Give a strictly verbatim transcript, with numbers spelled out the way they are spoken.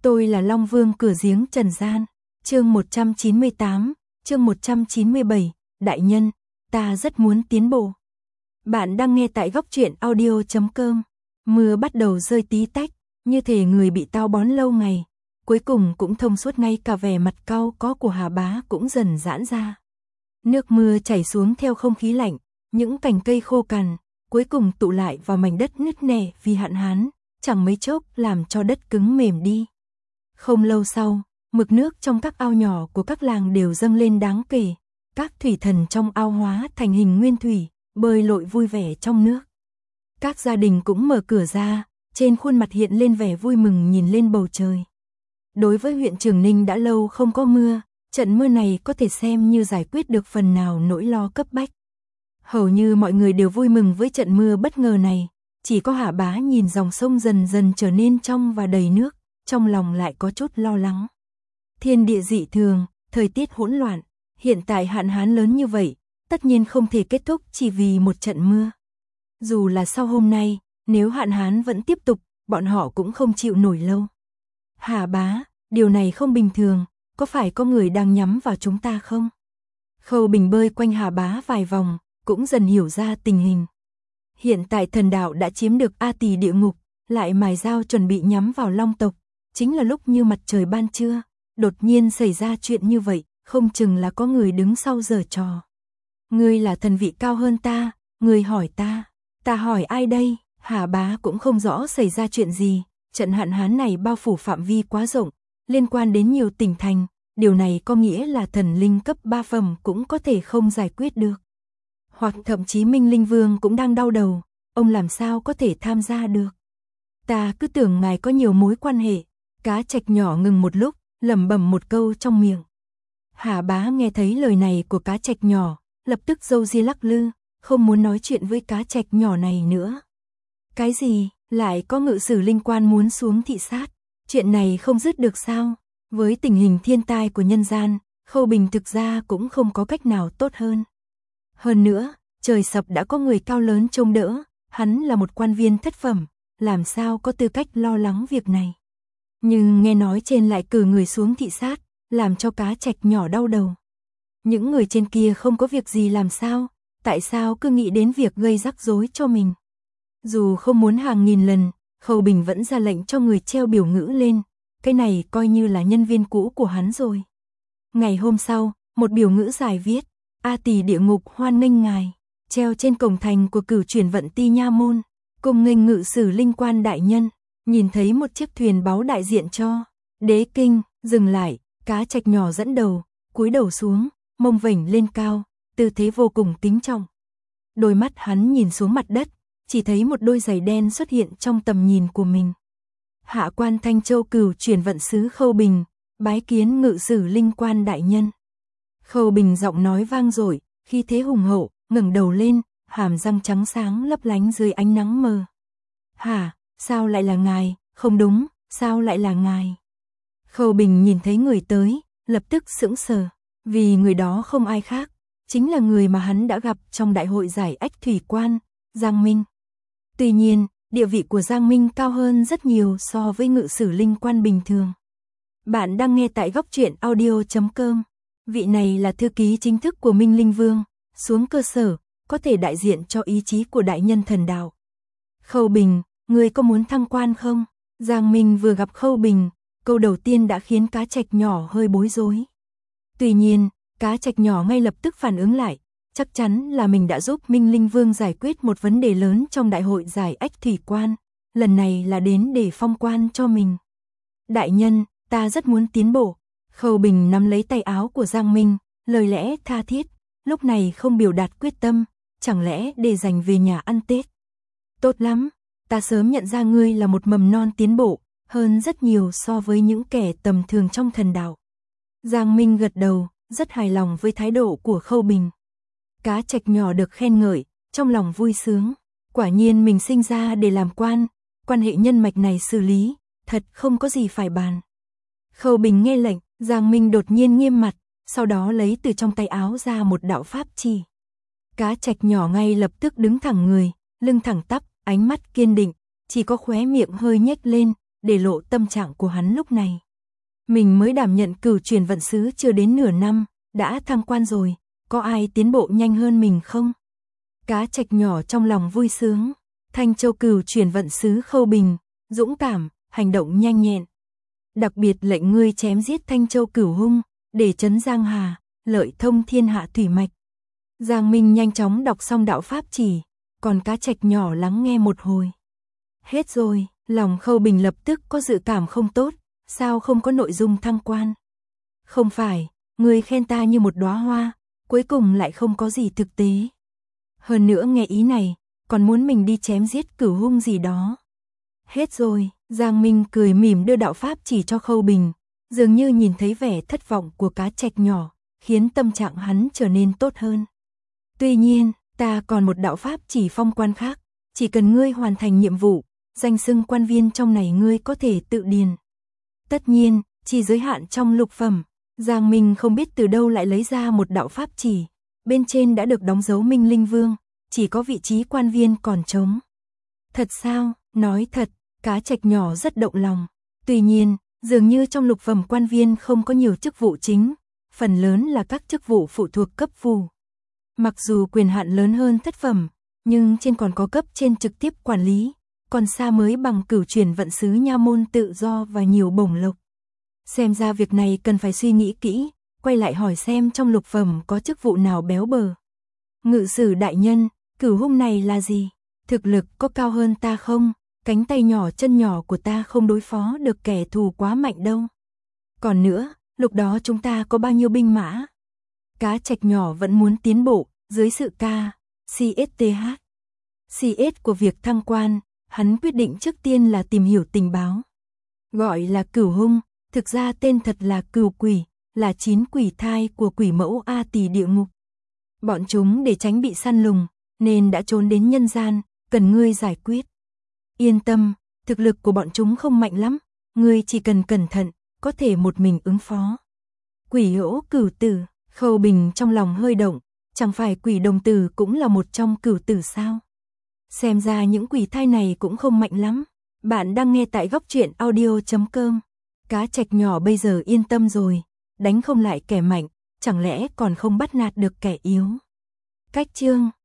Tôi là Long Vương cửa giếng trần gian. Chương một trăm chín mươi tám, chương một trăm chín mươi bảy, đại nhân, ta rất muốn tiến bộ. Bạn đang nghe tại góc truyện audio chấm com. Mưa bắt đầu rơi tí tách, như thể người bị táo bón lâu ngày, cuối cùng cũng thông suốt, ngay cả vẻ mặt cau có của Hà Bá cũng dần giãn ra. Nước mưa chảy xuống theo không khí lạnh, những cành cây khô cằn cuối cùng tụ lại vào mảnh đất nứt nẻ vì hạn hán, chẳng mấy chốc làm cho đất cứng mềm đi. Không lâu sau, mực nước trong các ao nhỏ của các làng đều dâng lên đáng kể. Các thủy thần trong ao hóa thành hình nguyên thủy, bơi lội vui vẻ trong nước. Các gia đình cũng mở cửa ra, trên khuôn mặt hiện lên vẻ vui mừng nhìn lên bầu trời. Đối với huyện Trường Ninh đã lâu không có mưa, trận mưa này có thể xem như giải quyết được phần nào nỗi lo cấp bách. Hầu như mọi người đều vui mừng với trận mưa bất ngờ này, chỉ có Hạ Bá nhìn dòng sông dần dần trở nên trong và đầy nước, trong lòng lại có chút lo lắng. Thiên địa dị thường, thời tiết hỗn loạn, hiện tại hạn hán lớn như vậy, tất nhiên không thể kết thúc chỉ vì một trận mưa. Dù là sau hôm nay, nếu hạn hán vẫn tiếp tục, bọn họ cũng không chịu nổi lâu. Hạ Bá, điều này không bình thường, có phải có người đang nhắm vào chúng ta không? Khâu Bình bơi quanh Hạ Bá vài vòng, cũng dần hiểu ra tình hình. Hiện tại thần đạo đã chiếm được A Tỳ địa ngục, lại mài dao chuẩn bị nhắm vào Long tộc, chính là lúc như mặt trời ban trưa, đột nhiên xảy ra chuyện như vậy, không chừng là có người đứng sau giở trò. Ngươi là thần vị cao hơn ta, ngươi hỏi ta, ta hỏi ai đây? Hạ Bá cũng không rõ xảy ra chuyện gì, trận hạn hán này bao phủ phạm vi quá rộng, liên quan đến nhiều tỉnh thành, điều này có nghĩa là thần linh cấp ba phẩm cũng có thể không giải quyết được. Hoặc thậm chí Minh Linh Vương cũng đang đau đầu, ông làm sao có thể tham gia được. Ta cứ tưởng ngài có nhiều mối quan hệ. Cá Trạch nhỏ ngừng một lúc, lẩm bẩm một câu trong miệng. Hạ Bá nghe thấy lời này của Cá Trạch nhỏ, lập tức râu ria lắc lư, không muốn nói chuyện với Cá Trạch nhỏ này nữa. Cái gì, lại có ngự sử linh quan muốn xuống thị sát? Chuyện này không dứt được sao? Với tình hình thiên tai của nhân gian, Khâu Bình thực ra cũng không có cách nào tốt hơn. Hơn nữa, trời sập đã có người cao lớn trông đỡ, hắn là một quan viên thất phẩm, làm sao có tư cách lo lắng việc này. Nhưng nghe nói trên lại cử người xuống thị sát, làm cho Cá Trạch nhỏ đau đầu. Những người trên kia không có việc gì làm sao, tại sao cứ nghĩ đến việc gây rắc rối cho mình. Dù không muốn hàng nghìn lần, Khâu Bình vẫn ra lệnh cho người treo biểu ngữ lên, cái này coi như là nhân viên cũ của hắn rồi. Ngày hôm sau, một biểu ngữ dài viết, A Tỳ địa ngục hoan nghênh ngài, treo trên cổng thành của Cửu Chuyển Vận Ti nha môn, cùng nghênh ngự sử linh quan đại nhân. Nhìn thấy một chiếc thuyền báu đại diện cho Đế Kinh, dừng lại, Cá Trạch nhỏ dẫn đầu, cúi đầu xuống, mông vểnh lên cao, tư thế vô cùng kính trọng. Đôi mắt hắn nhìn xuống mặt đất, chỉ thấy một đôi giày đen xuất hiện trong tầm nhìn của mình. Hạ quan Thanh Châu Cửu Chuyển Vận sứ Khâu Bình, bái kiến ngự sử linh quan đại nhân. Khâu Bình giọng nói vang dội, khí thế hùng hậu, ngẩng đầu lên, hàm răng trắng sáng lấp lánh dưới ánh nắng mờ. Hả? Sao lại là ngài? Không đúng, sao lại là ngài? Khâu Bình nhìn thấy người tới, lập tức sững sờ, vì người đó không ai khác, chính là người mà hắn đã gặp trong đại hội giải ách thủy quan, Giang Minh. Tuy nhiên, địa vị của Giang Minh cao hơn rất nhiều so với ngự sử linh quan bình thường. Bạn đang nghe tại góc truyện audio chấm com. Vị này là thư ký chính thức của Minh Linh Vương, xuống cơ sở, có thể đại diện cho ý chí của đại nhân thần đạo. Khâu Bình, ngươi có muốn thăng quan không? Giang Minh vừa gặp Khâu Bình, câu đầu tiên đã khiến Cá Trạch nhỏ hơi bối rối. Tuy nhiên, Cá Trạch nhỏ ngay lập tức phản ứng lại, chắc chắn là mình đã giúp Minh Linh Vương giải quyết một vấn đề lớn trong đại hội giải ách thủy quan, lần này là đến để phong quan cho mình. Đại nhân, ta rất muốn tiến bộ. Khâu Bình nắm lấy tay áo của Giang Minh, lời lẽ tha thiết, lúc này không biểu đạt quyết tâm, chẳng lẽ để dành về nhà ăn Tết. Tốt lắm. Ta sớm nhận ra ngươi là một mầm non tiến bộ, hơn rất nhiều so với những kẻ tầm thường trong thần đạo. Giang Minh gật đầu, rất hài lòng với thái độ của Khâu Bình. Cá Trạch nhỏ được khen ngợi, trong lòng vui sướng. Quả nhiên mình sinh ra để làm quan, quan hệ nhân mạch này xử lý, thật không có gì phải bàn. Khâu Bình nghe lệnh, Giang Minh đột nhiên nghiêm mặt, sau đó lấy từ trong tay áo ra một đạo pháp chỉ. Cá Trạch nhỏ ngay lập tức đứng thẳng người, lưng thẳng tắp, ánh mắt kiên định, chỉ có khóe miệng hơi nhếch lên, để lộ tâm trạng của hắn lúc này. Mình mới đảm nhận cửu chuyển vận sứ chưa đến nửa năm, đã thăng quan rồi, có ai tiến bộ nhanh hơn mình không? Cá trạch nhỏ trong lòng vui sướng, Thanh Châu cửu chuyển vận sứ Khâu Bình, dũng cảm, hành động nhanh nhẹn. Đặc biệt lệnh ngươi chém giết Thanh Châu cửu hung, để trấn Giang Hà, lợi thông thiên hạ thủy mạch. Giang Minh nhanh chóng đọc xong đạo pháp chỉ, còn cá trạch nhỏ lắng nghe một hồi. Hết rồi, lòng Khâu Bình lập tức có dự cảm không tốt, sao không có nội dung thăng quan? Không phải, ngươi khen ta như một đóa hoa, cuối cùng lại không có gì thực tế. Hơn nữa nghe ý này, còn muốn mình đi chém giết cửu hung gì đó. Hết rồi, Giang Minh cười mỉm đưa đạo pháp chỉ cho Khâu Bình, dường như nhìn thấy vẻ thất vọng của cá trạch nhỏ, khiến tâm trạng hắn trở nên tốt hơn. Tuy nhiên, ta còn một đạo pháp chỉ phong quan khác, chỉ cần ngươi hoàn thành nhiệm vụ, danh xưng quan viên trong này ngươi có thể tự điền. Tất nhiên, chỉ giới hạn trong lục phẩm. Giang Minh không biết từ đâu lại lấy ra một đạo pháp chỉ, bên trên đã được đóng dấu Minh Linh Vương, chỉ có vị trí quan viên còn trống. Thật sao? Nói thật, cá trạch nhỏ rất động lòng. Tuy nhiên, dường như trong lục phẩm quan viên không có nhiều chức vụ chính, phần lớn là các chức vụ phụ thuộc cấp phù. Mặc dù quyền hạn lớn hơn thất phẩm, nhưng trên còn có cấp trên trực tiếp quản lý, còn xa mới bằng cửu chuyển vận sứ nha môn tự do và nhiều bổng lộc. Xem ra việc này cần phải suy nghĩ kỹ, quay lại hỏi xem trong lục phẩm có chức vụ nào béo bờ. Ngự sử đại nhân, cửu hung này là gì? Thực lực có cao hơn ta không? Cánh tay nhỏ chân nhỏ của ta không đối phó được kẻ thù quá mạnh đâu. Còn nữa, lúc đó chúng ta có bao nhiêu binh mã? Cá trạch nhỏ vẫn muốn tiến bộ, dưới sự ca, xê ét tê hát. xê ét của việc thăng quan, hắn quyết định trước tiên là tìm hiểu tình báo. Gọi là cửu hung, thực ra tên thật là cửu quỷ, là chín quỷ thai của quỷ mẫu A Tỳ địa ngục. Bọn chúng để tránh bị săn lùng, nên đã trốn đến nhân gian, cần ngươi giải quyết. Yên tâm, thực lực của bọn chúng không mạnh lắm, ngươi chỉ cần cẩn thận, có thể một mình ứng phó. Quỷ hữu cửu tử, Khâu Bình trong lòng hơi động, chẳng phải quỷ đồng tử cũng là một trong cửu tử sao? Xem ra những quỷ thai này cũng không mạnh lắm. Bạn đang nghe tại góc truyện audio chấm com. Cá trạch nhỏ bây giờ yên tâm rồi, đánh không lại kẻ mạnh, chẳng lẽ còn không bắt nạt được kẻ yếu. Cách chương